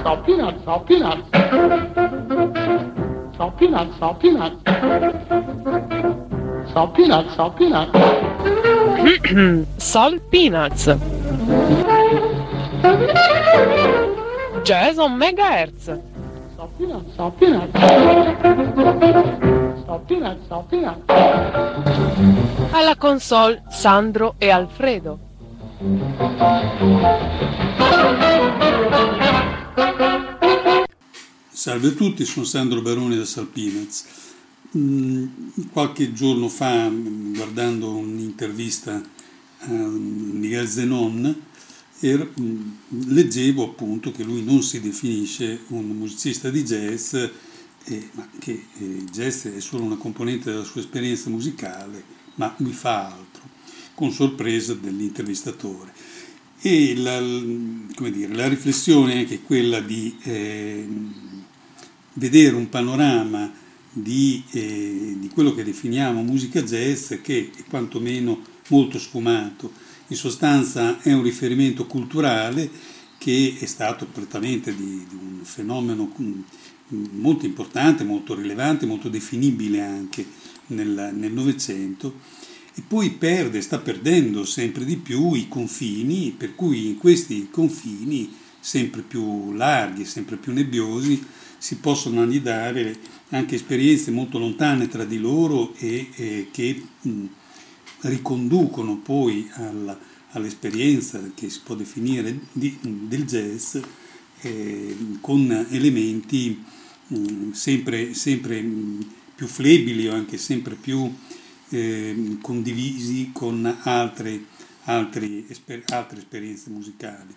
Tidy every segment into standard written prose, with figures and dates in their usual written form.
salt peanuts, salt peanuts. Salt peanuts, salt peanuts. Salt peanuts, salt peanuts. Salt peanuts. Jazz on megahertz. Salt peanuts, salt peanuts. Salt peanuts, salt peanuts. Alla console Sandro e Alfredo. Salve a tutti, sono Sandro Baroni da Salt Peanuts. Qualche giorno fa, guardando un'intervista a Miguel Zenon, leggevo appunto che lui non si definisce un musicista di jazz, ma che jazz è solo una componente della sua esperienza musicale, ma lui fa altro, con sorpresa dell'intervistatore. E la riflessione è anche quella di vedere un panorama di quello che definiamo musica jazz, che è quantomeno molto sfumato. In sostanza è un riferimento culturale che è stato prettamente di un fenomeno molto importante, molto rilevante, molto definibile anche nel Novecento, e poi sta perdendo sempre di più i confini, per cui in questi confini sempre più larghi, sempre più nebbiosi, si possono annidare anche esperienze molto lontane tra di loro e che riconducono poi all'esperienza che si può definire del jazz, con elementi sempre più flebili o anche sempre più condivisi con altre esperienze musicali.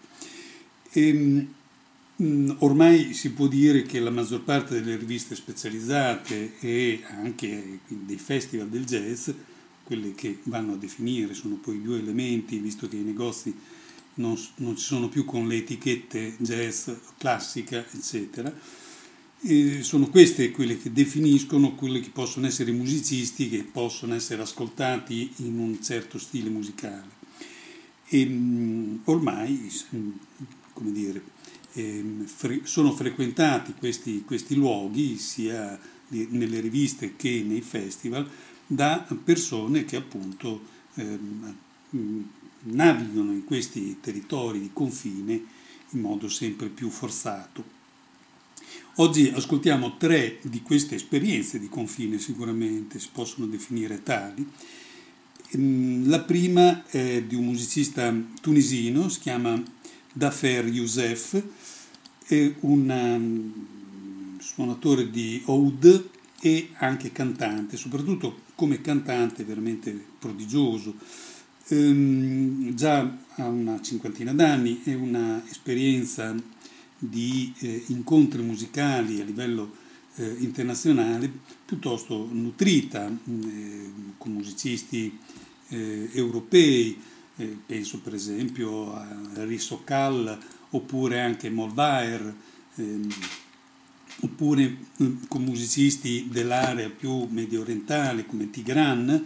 Ormai si può dire che la maggior parte delle riviste specializzate e anche dei festival del jazz, quelle che vanno a definire sono poi due elementi, visto che i negozi non ci sono più con le etichette jazz, classica, eccetera, sono queste quelle che definiscono quelli che possono essere musicisti, che possono essere ascoltati in un certo stile musicale. Ormai, come dire, sono frequentati questi luoghi sia nelle riviste che nei festival da persone che appunto navigano in questi territori di confine in modo sempre più forzato. Oggi ascoltiamo 3 di queste esperienze di confine, sicuramente si possono definire tali. La prima è di un musicista tunisino, si chiama Dafer Youssef, è un suonatore di oud e anche cantante, soprattutto come cantante veramente prodigioso. Già ha una cinquantina d'anni, è una esperienza di incontri musicali a livello internazionale piuttosto nutrita, con musicisti europei, penso per esempio a Riso Kall oppure anche Molvaer, oppure con musicisti dell'area più medio orientale come Tigran,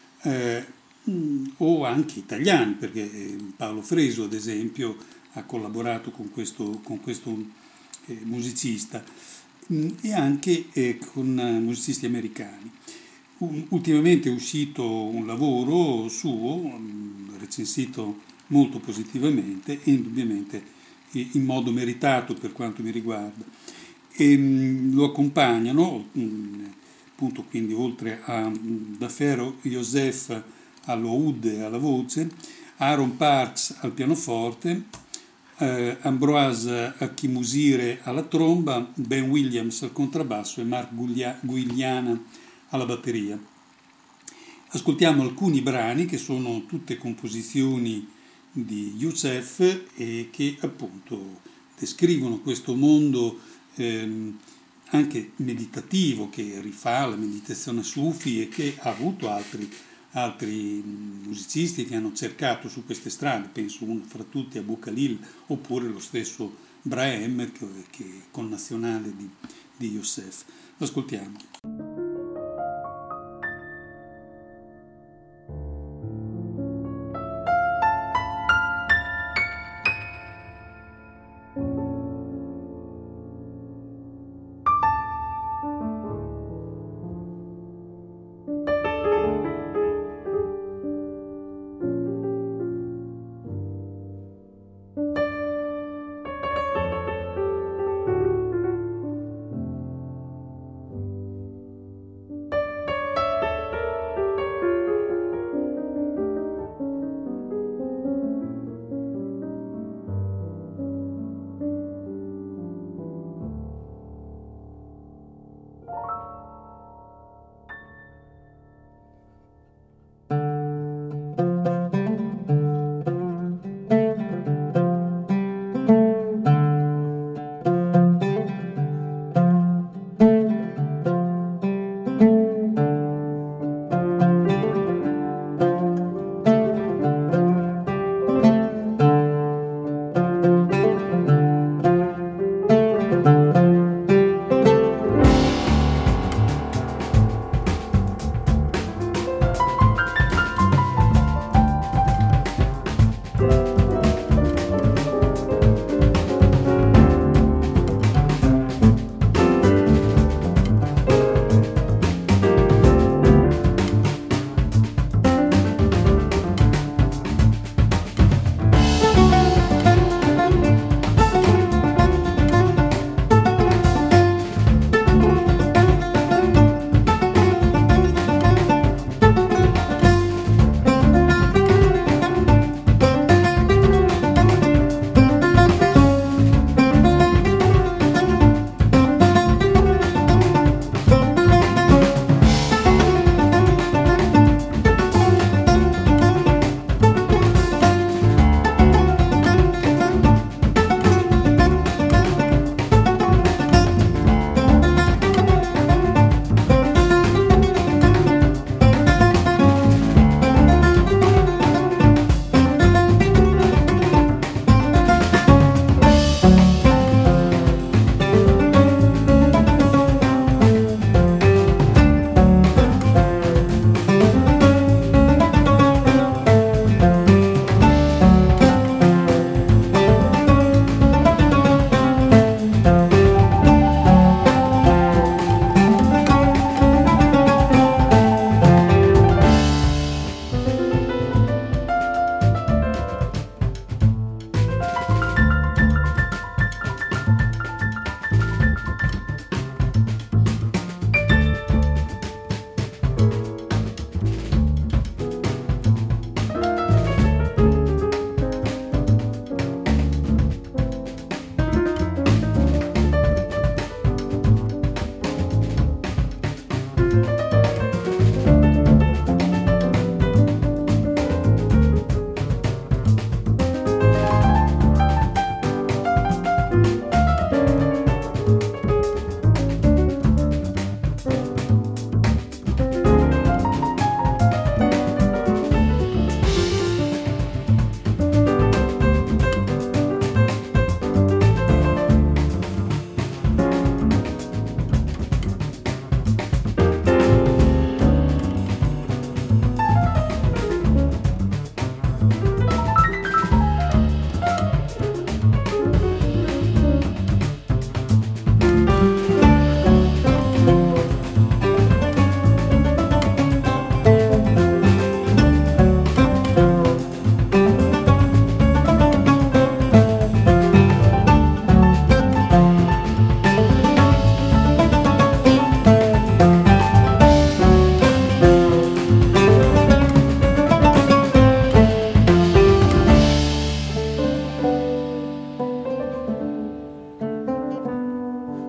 o anche italiani, perché Paolo Fresu ad esempio ha collaborato con questo musicista, e anche con musicisti americani. Ultimamente è uscito un lavoro suo, recensito molto positivamente e indubbiamente in modo meritato per quanto mi riguarda. Lo accompagnano, appunto, quindi oltre a Dafer Youssef all'oud e alla voce, Aaron Parks al pianoforte, Ambroise Achimusire alla tromba, Ben Williams al contrabbasso e Mark Guiliana alla batteria. Ascoltiamo alcuni brani che sono tutte composizioni di Youssef e che appunto descrivono questo mondo anche meditativo che rifà la meditazione sufi e che ha avuto altri musicisti che hanno cercato su queste strade, penso uno fra tutti Abu Khalil oppure lo stesso Brahim che è connazionale di Youssef. Ascoltiamo.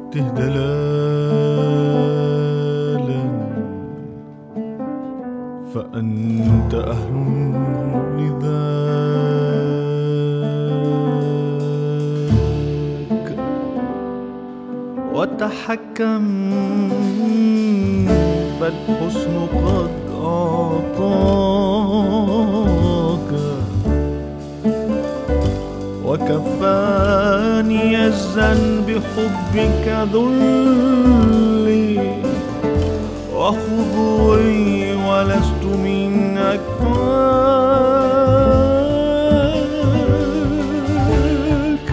دلالا فأنت أهل لذاك وتحكم فالحسن قد أعطاك وكفاني الذنب بحبك ذلي وخضوعي ولست من أكفاك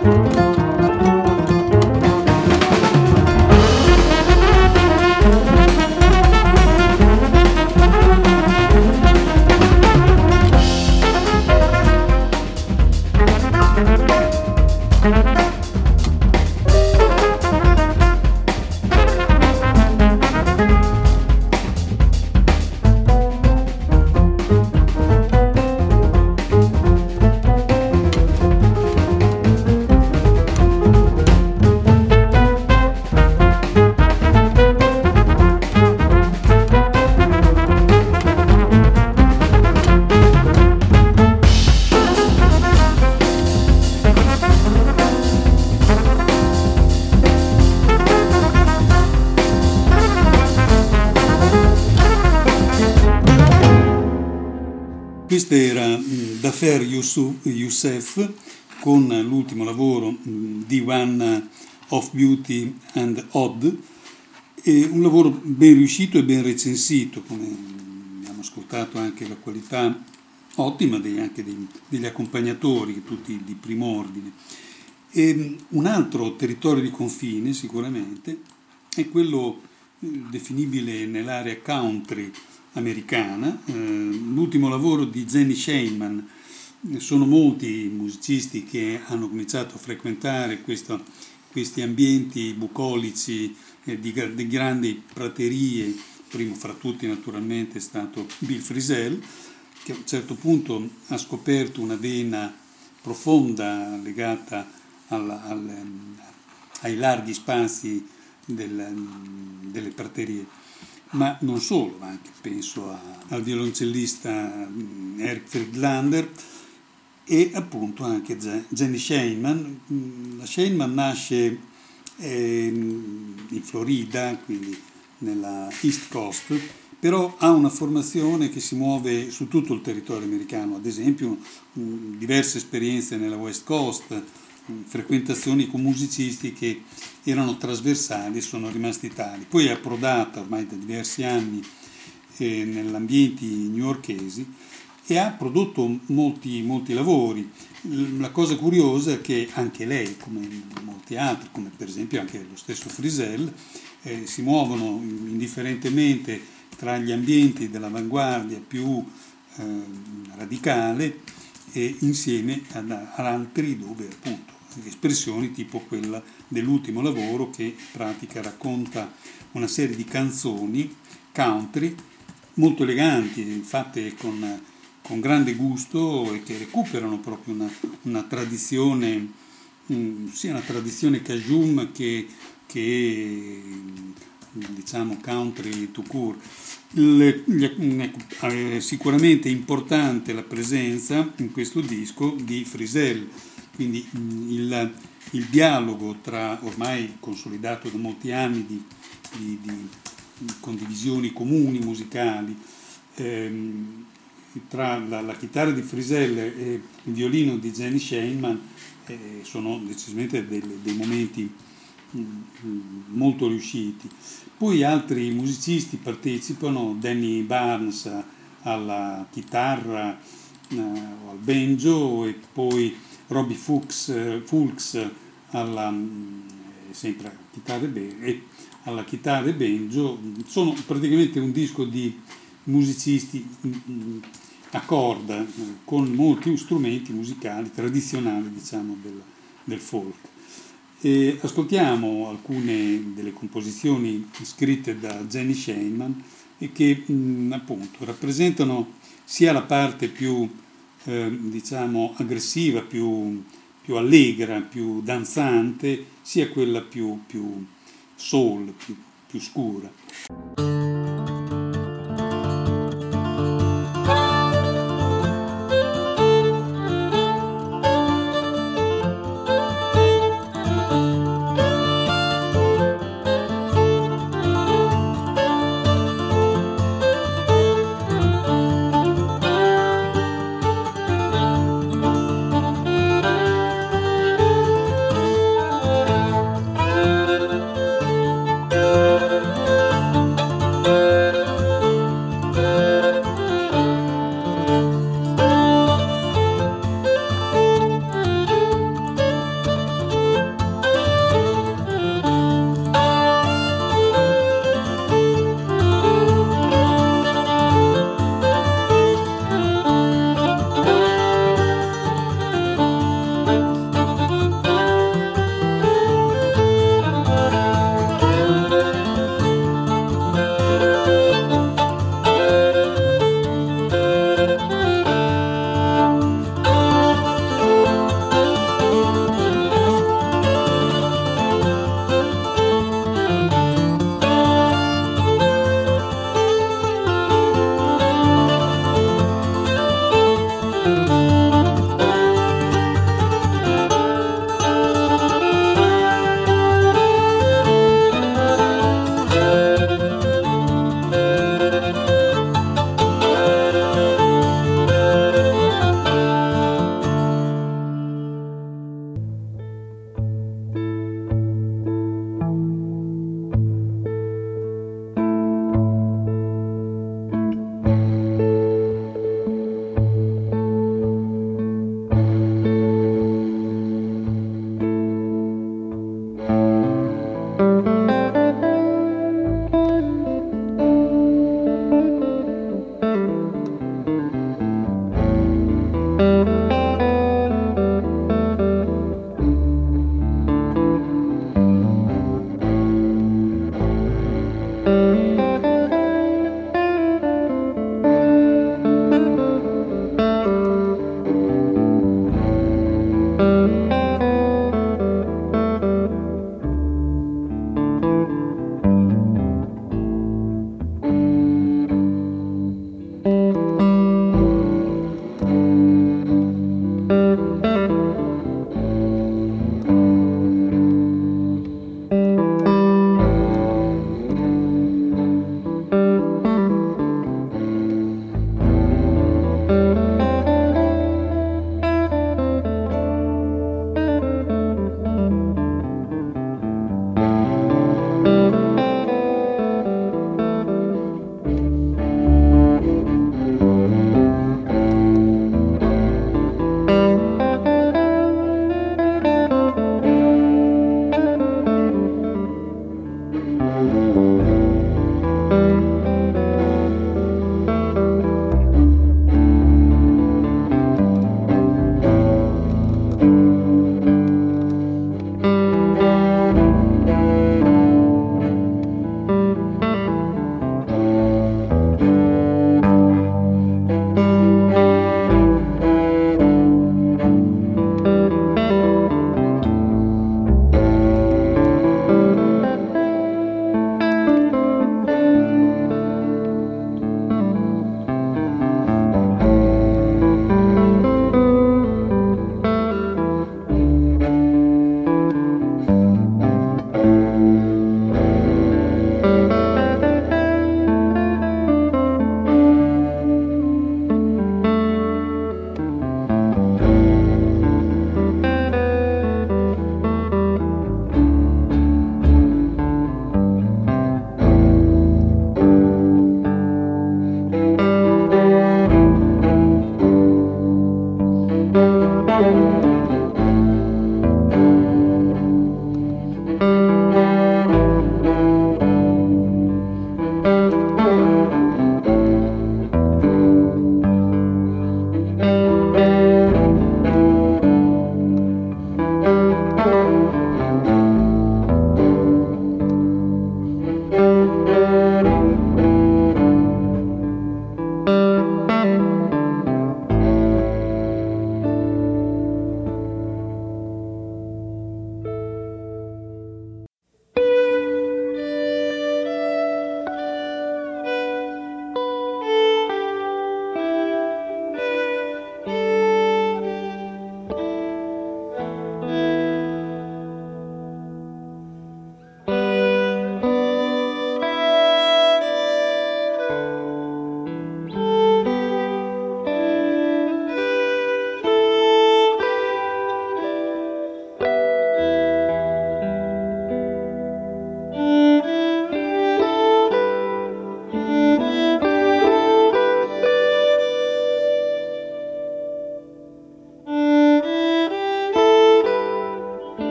Questo era Dafer Youssef con l'ultimo lavoro Diwan of Beauty and Odd, un lavoro ben riuscito e ben recensito, come abbiamo ascoltato anche la qualità ottima anche degli accompagnatori, tutti di primo ordine. E un altro territorio di confine sicuramente è quello definibile nell'area country americana, l'ultimo lavoro di Jenny Sheinman. Sono molti i musicisti che hanno cominciato a frequentare questi ambienti bucolici di grandi praterie. Primo fra tutti naturalmente è stato Bill Frisell, che a un certo punto ha scoperto una vena profonda legata ai larghi spazi delle praterie. Ma non solo, anche penso al violoncellista Eric Friedlander e appunto anche Jenny Sheinman. La Sheinman nasce in Florida, quindi nella East Coast, però ha una formazione che si muove su tutto il territorio americano, ad esempio diverse esperienze nella West Coast, frequentazioni con musicisti che erano trasversali e sono rimasti tali. Poi è approdata ormai da diversi anni negli ambienti newyorkesi e ha prodotto molti lavori. La cosa curiosa è che anche lei, come molti altri, come per esempio anche lo stesso Frisell, si muovono indifferentemente tra gli ambienti dell'avanguardia più radicale e insieme ad altri dove appunto espressioni tipo quella dell'ultimo lavoro, che in pratica racconta una serie di canzoni country molto eleganti, fatte con grande gusto e che recuperano proprio una tradizione, sia una tradizione cajun che diciamo country tout court. È sicuramente importante la presenza in questo disco di Frisell, quindi il dialogo ormai consolidato da molti anni di condivisioni comuni musicali tra la chitarra di Frisell e il violino di Jenny Sheinman sono decisamente dei momenti molto riusciti. Poi altri musicisti partecipano, Danny Barnes alla chitarra o al banjo e poi Robbie Fulks alla sempre alla chitarra e banjo. Sono praticamente un disco di musicisti a corda con molti strumenti musicali tradizionali, diciamo, del folk. E ascoltiamo alcune delle composizioni scritte da Jenny Sheinman e che appunto rappresentano sia la parte più diciamo aggressiva, più allegra, più danzante, sia quella più soul, più scura.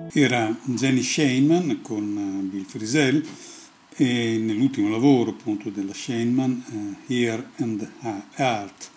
Era Jenny Scheinman con Bill Frisell e nell'ultimo lavoro appunto della Scheinman, Here and Heart.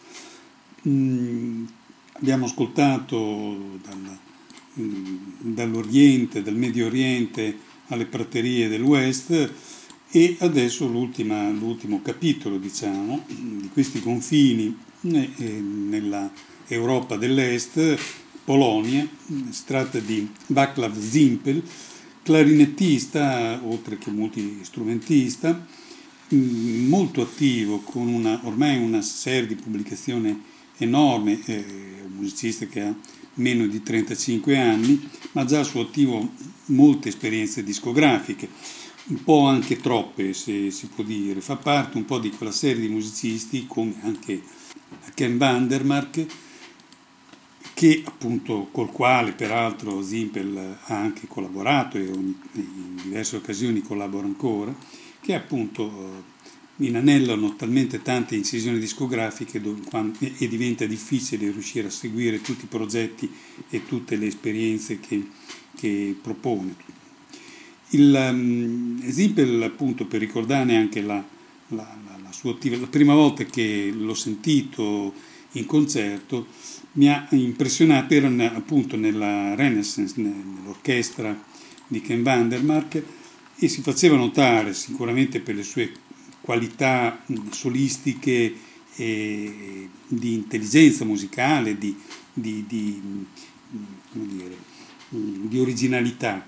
Abbiamo ascoltato dall'Oriente, dal Medio Oriente alle praterie del West e adesso l'ultimo capitolo, diciamo, di questi confini nella Europa dell'Est, Polonia. Si tratta di Václav Zimpel, clarinettista oltre che multistrumentista, molto attivo con ormai una serie di pubblicazioni enorme, un musicista che ha meno di 35 anni, ma già al suo attivo molte esperienze discografiche, un po' anche troppe se si può dire. Fa parte un po' di quella serie di musicisti come anche Ken Vandermark, che appunto col quale peraltro Zimpel ha anche collaborato e in diverse occasioni collabora ancora, che appunto inanellano talmente tante incisioni discografiche e diventa difficile riuscire a seguire tutti i progetti e tutte le esperienze che propone. Zimpel, appunto, per ricordarne anche la sua attività, la prima volta che l'ho sentito in concerto mi ha impressionato, era appunto nella Renaissance, nell'orchestra di Ken Vandermark, e si faceva notare sicuramente per le sue qualità solistiche e di intelligenza musicale, di originalità.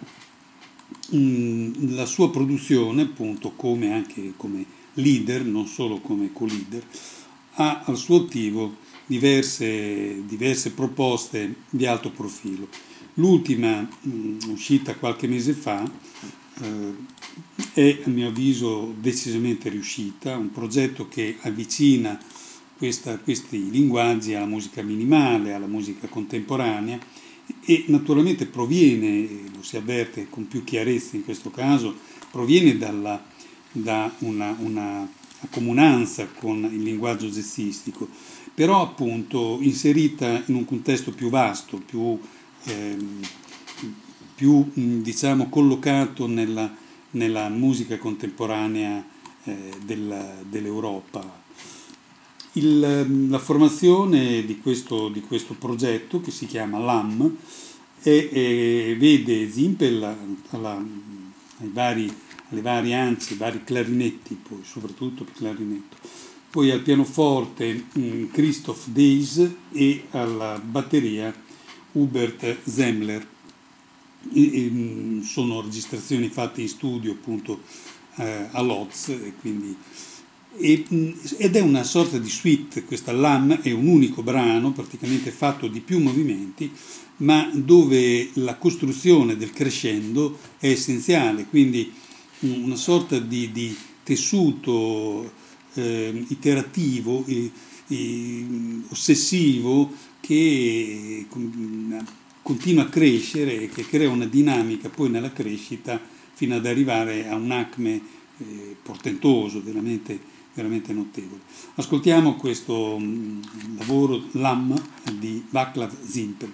La sua produzione, appunto, anche come leader, non solo come co-leader, ha al suo attivo diverse proposte di alto profilo. L'ultima, uscita qualche mese fa, è a mio avviso decisamente riuscita, un progetto che avvicina questi linguaggi alla musica minimale, alla musica contemporanea, e naturalmente proviene, lo si avverte con più chiarezza in questo caso, proviene da una comunanza con il linguaggio jazzistico, però appunto inserita in un contesto più vasto, più diciamo collocato nella musica contemporanea dell'Europa. La formazione di questo progetto, che si chiama LAM, vede Zimpel alle varie anzi, ai vari clarinetti, poi soprattutto il clarinetto, poi al pianoforte Christoph Deis e alla batteria Hubert Zemmler. Sono registrazioni fatte in studio appunto a Lodz, ed è una sorta di suite. Questa LAM è un unico brano praticamente fatto di più movimenti, ma dove la costruzione del crescendo è essenziale, quindi una sorta di tessuto iterativo e ossessivo che continua a crescere e che crea una dinamica poi nella crescita fino ad arrivare a un acme portentoso, veramente notevole. Ascoltiamo questo lavoro LAM di Václav Zimpel.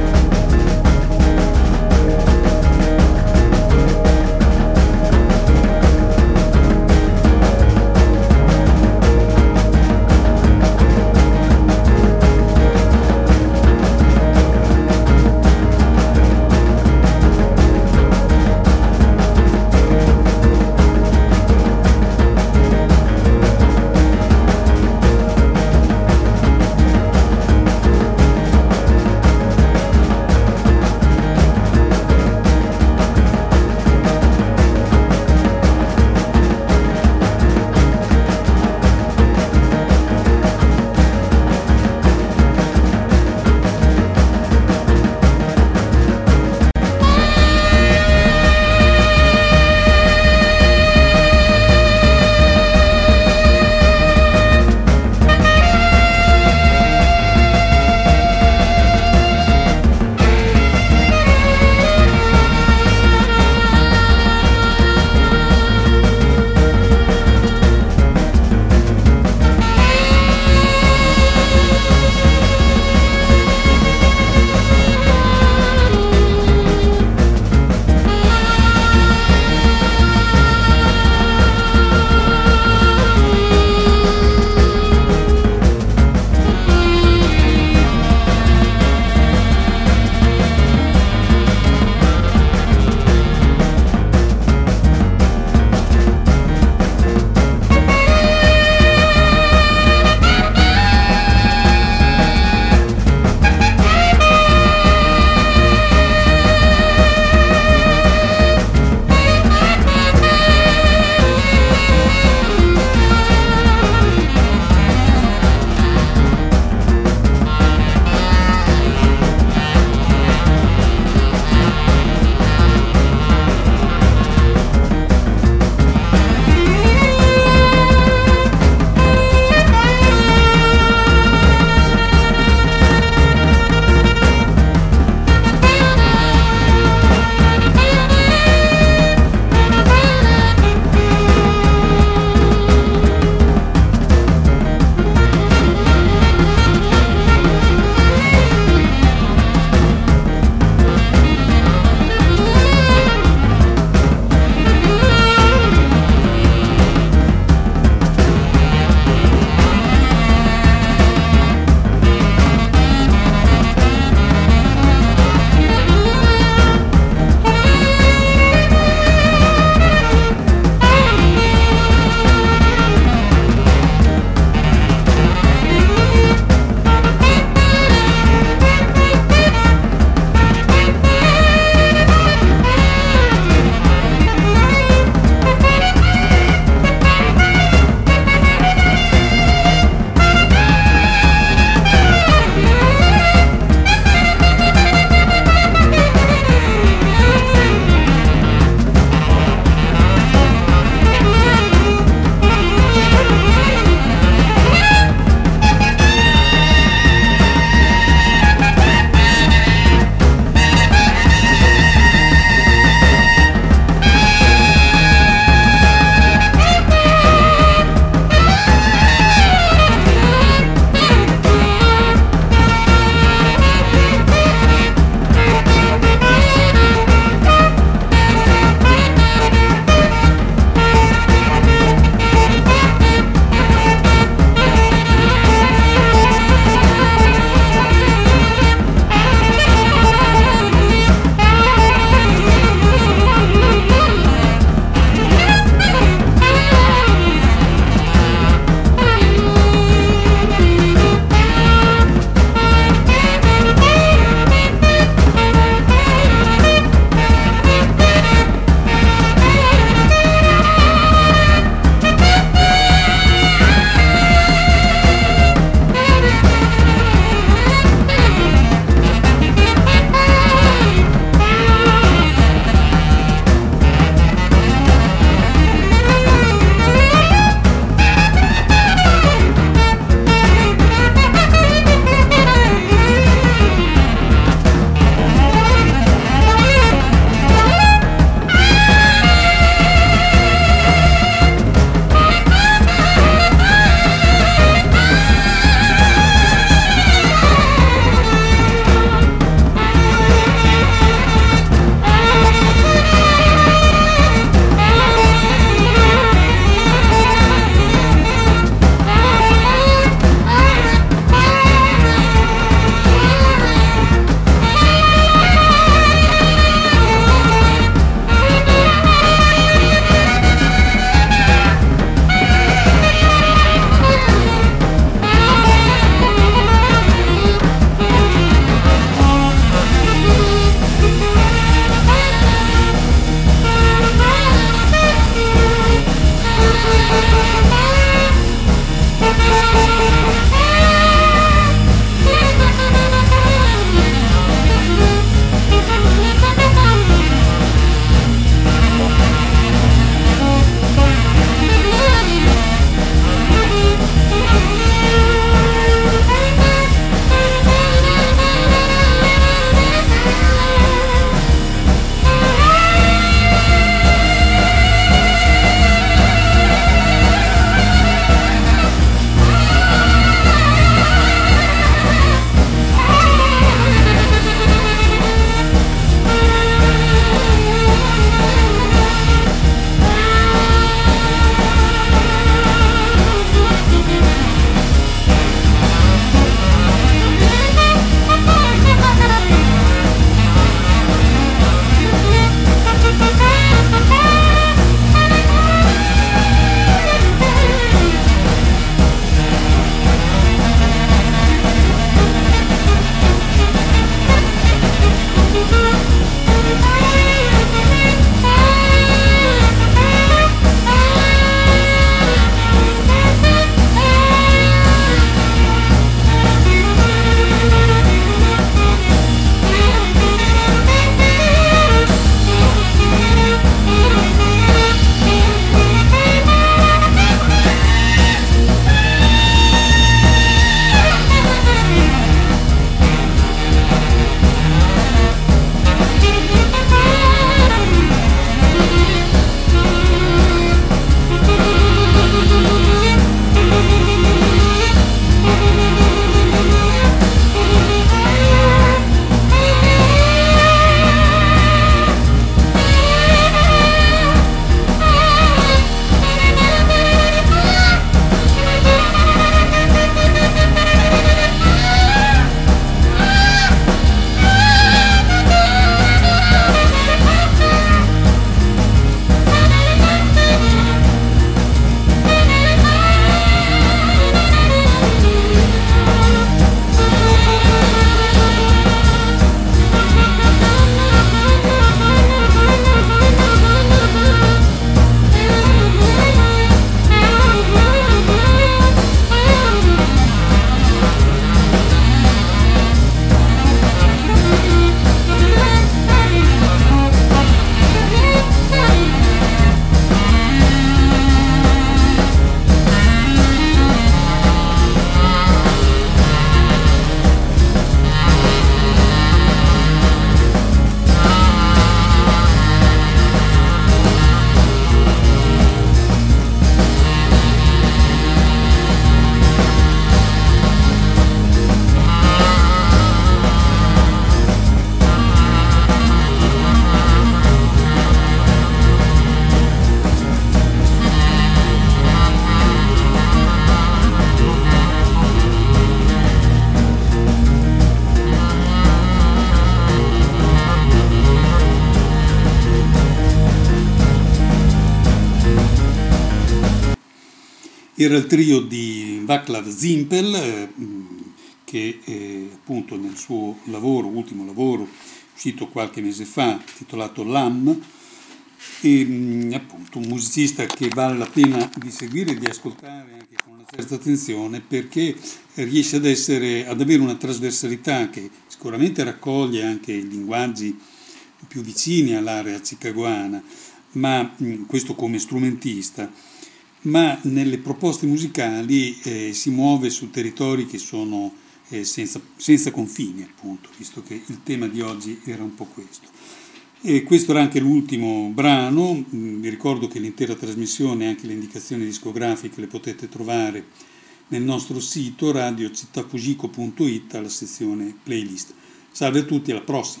Era il trio di Václav Zimpel, che appunto nel suo ultimo lavoro, uscito qualche mese fa, titolato L'Âme, e appunto un musicista che vale la pena di seguire e di ascoltare anche con una certa attenzione, perché riesce ad avere una trasversalità che sicuramente raccoglie anche i linguaggi più vicini all'area chicagoana, ma questo come strumentista, ma nelle proposte musicali si muove su territori che sono senza confini, appunto, visto che il tema di oggi era un po' questo. E questo era anche l'ultimo brano. Vi ricordo che l'intera trasmissione e anche le indicazioni discografiche le potete trovare nel nostro sito radiocittafugico.it alla sezione playlist. Salve a tutti, alla prossima!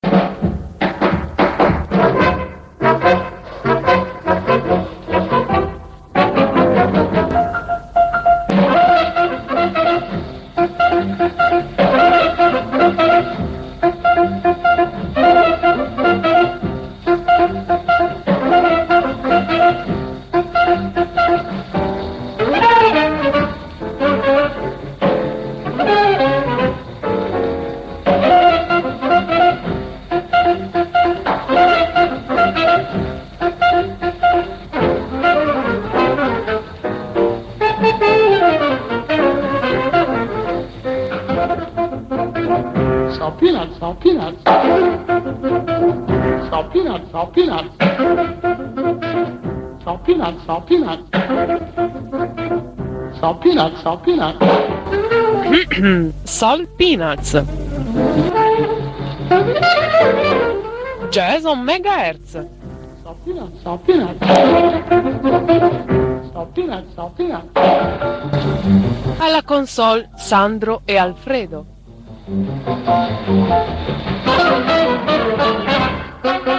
Salt peanuts. Salt peanuts, salt peanuts. Salt peanuts, salt peanuts. Salt peanuts, salt peanuts. Salt Peanuts. Jazz on Megahertz. Salt peanuts, salt peanuts. Salt peanuts, salt peanuts. Alla console Sandro e Alfredo.